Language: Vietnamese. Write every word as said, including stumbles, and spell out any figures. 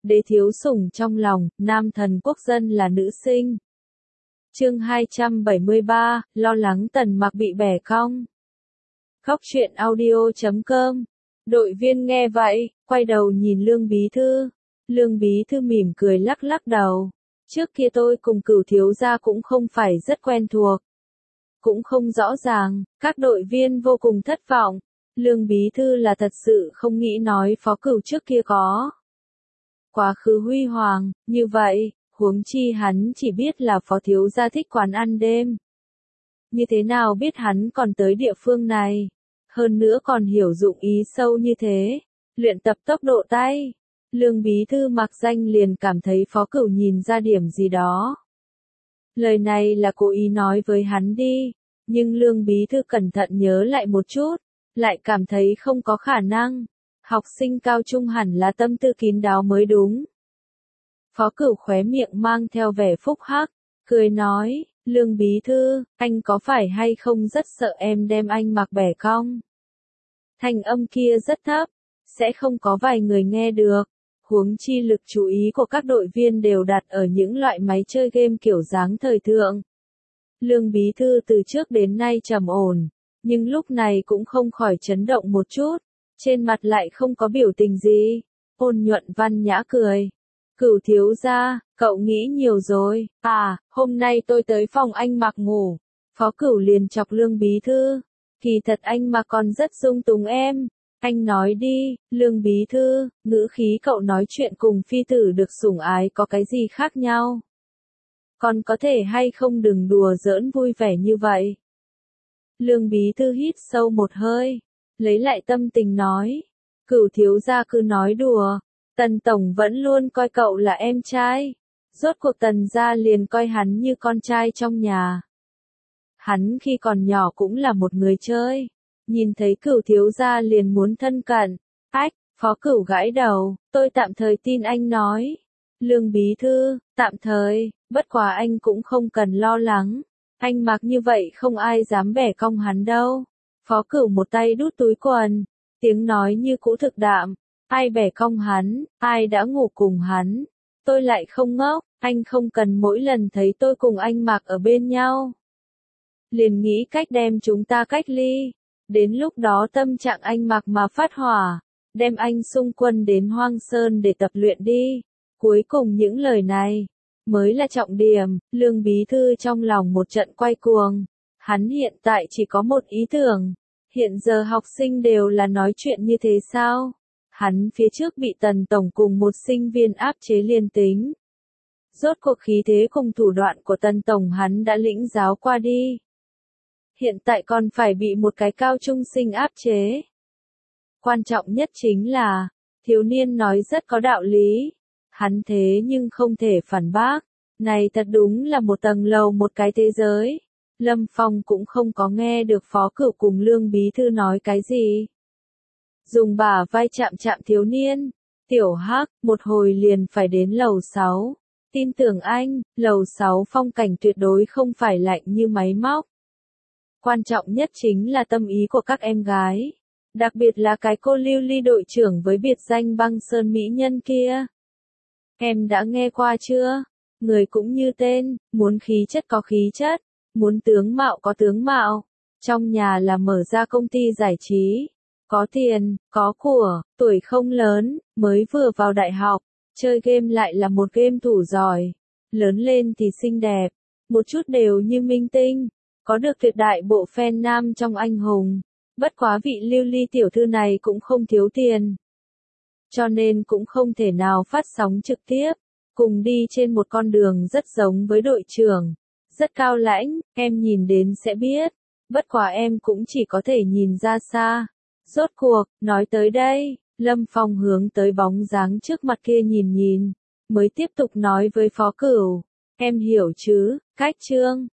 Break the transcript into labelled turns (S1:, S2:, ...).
S1: đế thiếu sủng trong lòng, nam thần quốc dân là nữ sinh. Chương hai trăm bảy mươi ba, lo lắng Tần Mặc bị bẻ cong. Khóc chuyện audio chấm com. Đội viên nghe vậy, quay đầu nhìn Lương Bí Thư. Lương Bí Thư mỉm cười lắc lắc đầu. Trước kia tôi cùng Cửu thiếu gia cũng không phải rất quen thuộc. Cũng không rõ ràng, các đội viên vô cùng thất vọng. Lương Bí Thư là thật sự không nghĩ nói Phó Cửu trước kia có quá khứ huy hoàng, như vậy, huống chi hắn chỉ biết là Phó thiếu gia thích quán ăn đêm. Như thế nào biết hắn còn tới địa phương này, hơn nữa còn hiểu dụng ý sâu như thế, luyện tập tốc độ tay. Lương Bí Thư mặc danh liền cảm thấy Phó Cửu nhìn ra điểm gì đó. Lời này là cố ý nói với hắn đi, nhưng Lương Bí Thư cẩn thận nhớ lại một chút, lại cảm thấy không có khả năng. Học sinh cao trung hẳn là tâm tư kín đáo mới đúng. Phó Cửu khóe miệng mang theo vẻ phúc hắc, cười nói, Lương Bí Thư, anh có phải hay không rất sợ em đem anh mặc bẻ cong? Thanh âm kia rất thấp, sẽ không có vài người nghe được. Huống chi lực chú ý của các đội viên đều đặt ở những loại máy chơi game kiểu dáng thời thượng. Lương Bí Thư từ trước đến nay trầm ổn, nhưng lúc này cũng không khỏi chấn động một chút, trên mặt lại không có biểu tình gì, ôn nhuận văn nhã cười. Cửu thiếu gia, cậu nghĩ nhiều rồi, à, hôm nay tôi tới phòng anh mặc ngủ. Phó Cửu liền chọc Lương Bí Thư, kỳ thật anh mặc còn rất dung túng em. Anh nói đi, Lương Bí Thư, ngữ khí cậu nói chuyện cùng phi tử được sủng ái có cái gì khác nhau? Còn có thể hay không đừng đùa giỡn vui vẻ như vậy? Lương Bí Thư hít sâu một hơi, lấy lại tâm tình nói, Cửu thiếu gia cứ nói đùa, Tần Tổng vẫn luôn coi cậu là em trai, rốt cuộc Tần gia liền coi hắn như con trai trong nhà. Hắn khi còn nhỏ cũng là một người chơi. Nhìn thấy Cửu thiếu gia liền muốn thân cận. Ách, Phó Cửu gãi đầu, tôi tạm thời tin anh nói. Lương Bí Thư, tạm thời, bất quá anh cũng không cần lo lắng. Anh mặc như vậy không ai dám bẻ cong hắn đâu. Phó Cửu một tay đút túi quần, tiếng nói như cũ thực đạm. Ai bẻ cong hắn, ai đã ngủ cùng hắn. Tôi lại không ngốc, anh không cần mỗi lần thấy tôi cùng anh mặc ở bên nhau. Liền nghĩ cách đem chúng ta cách ly. Đến lúc đó tâm trạng anh mặc mà phát hỏa, đem anh xung quân đến Hoang Sơn để tập luyện đi. Cuối cùng những lời này, mới là trọng điểm. Lương Bí Thư trong lòng một trận quay cuồng. Hắn hiện tại chỉ có một ý tưởng. Hiện giờ học sinh đều là nói chuyện như thế sao? Hắn phía trước bị Tần Tổng cùng một sinh viên áp chế liên tính. Rốt cuộc khí thế cùng thủ đoạn của Tần Tổng hắn đã lĩnh giáo qua đi. Hiện tại còn phải bị một cái cao trung sinh áp chế. Quan trọng nhất chính là, thiếu niên nói rất có đạo lý. Hắn thế nhưng không thể phản bác. Này thật đúng là một tầng lầu một cái thế giới. Lâm Phong cũng không có nghe được Phó Cửu cùng Lương Bí Thư nói cái gì. Dùng bả vai chạm chạm thiếu niên. Tiểu Hắc, một hồi liền phải đến lầu sáu. Tin tưởng anh, lầu sáu phong cảnh tuyệt đối không phải lạnh như máy móc. Quan trọng nhất chính là tâm ý của các em gái. Đặc biệt là cái cô Lưu Ly đội trưởng với biệt danh băng sơn mỹ nhân kia. Em đã nghe qua chưa? Người cũng như tên, muốn khí chất có khí chất, muốn tướng mạo có tướng mạo. Trong nhà là mở ra công ty giải trí. Có tiền, có của, tuổi không lớn, mới vừa vào đại học. Chơi game lại là một game thủ giỏi. Lớn lên thì xinh đẹp. Một chút đều như minh tinh. Có được tuyệt đại bộ fan nam trong anh hùng. Bất quá vị Lưu Ly tiểu thư này cũng không thiếu tiền. Cho nên cũng không thể nào phát sóng trực tiếp. Cùng đi trên một con đường rất giống với đội trưởng. Rất cao lãnh, em nhìn đến sẽ biết. Bất quá em cũng chỉ có thể nhìn ra xa. Rốt cuộc, nói tới đây, Lâm Phong hướng tới bóng dáng trước mặt kia nhìn nhìn. Mới tiếp tục nói với Phó Cửu. Em hiểu chứ, cách chương.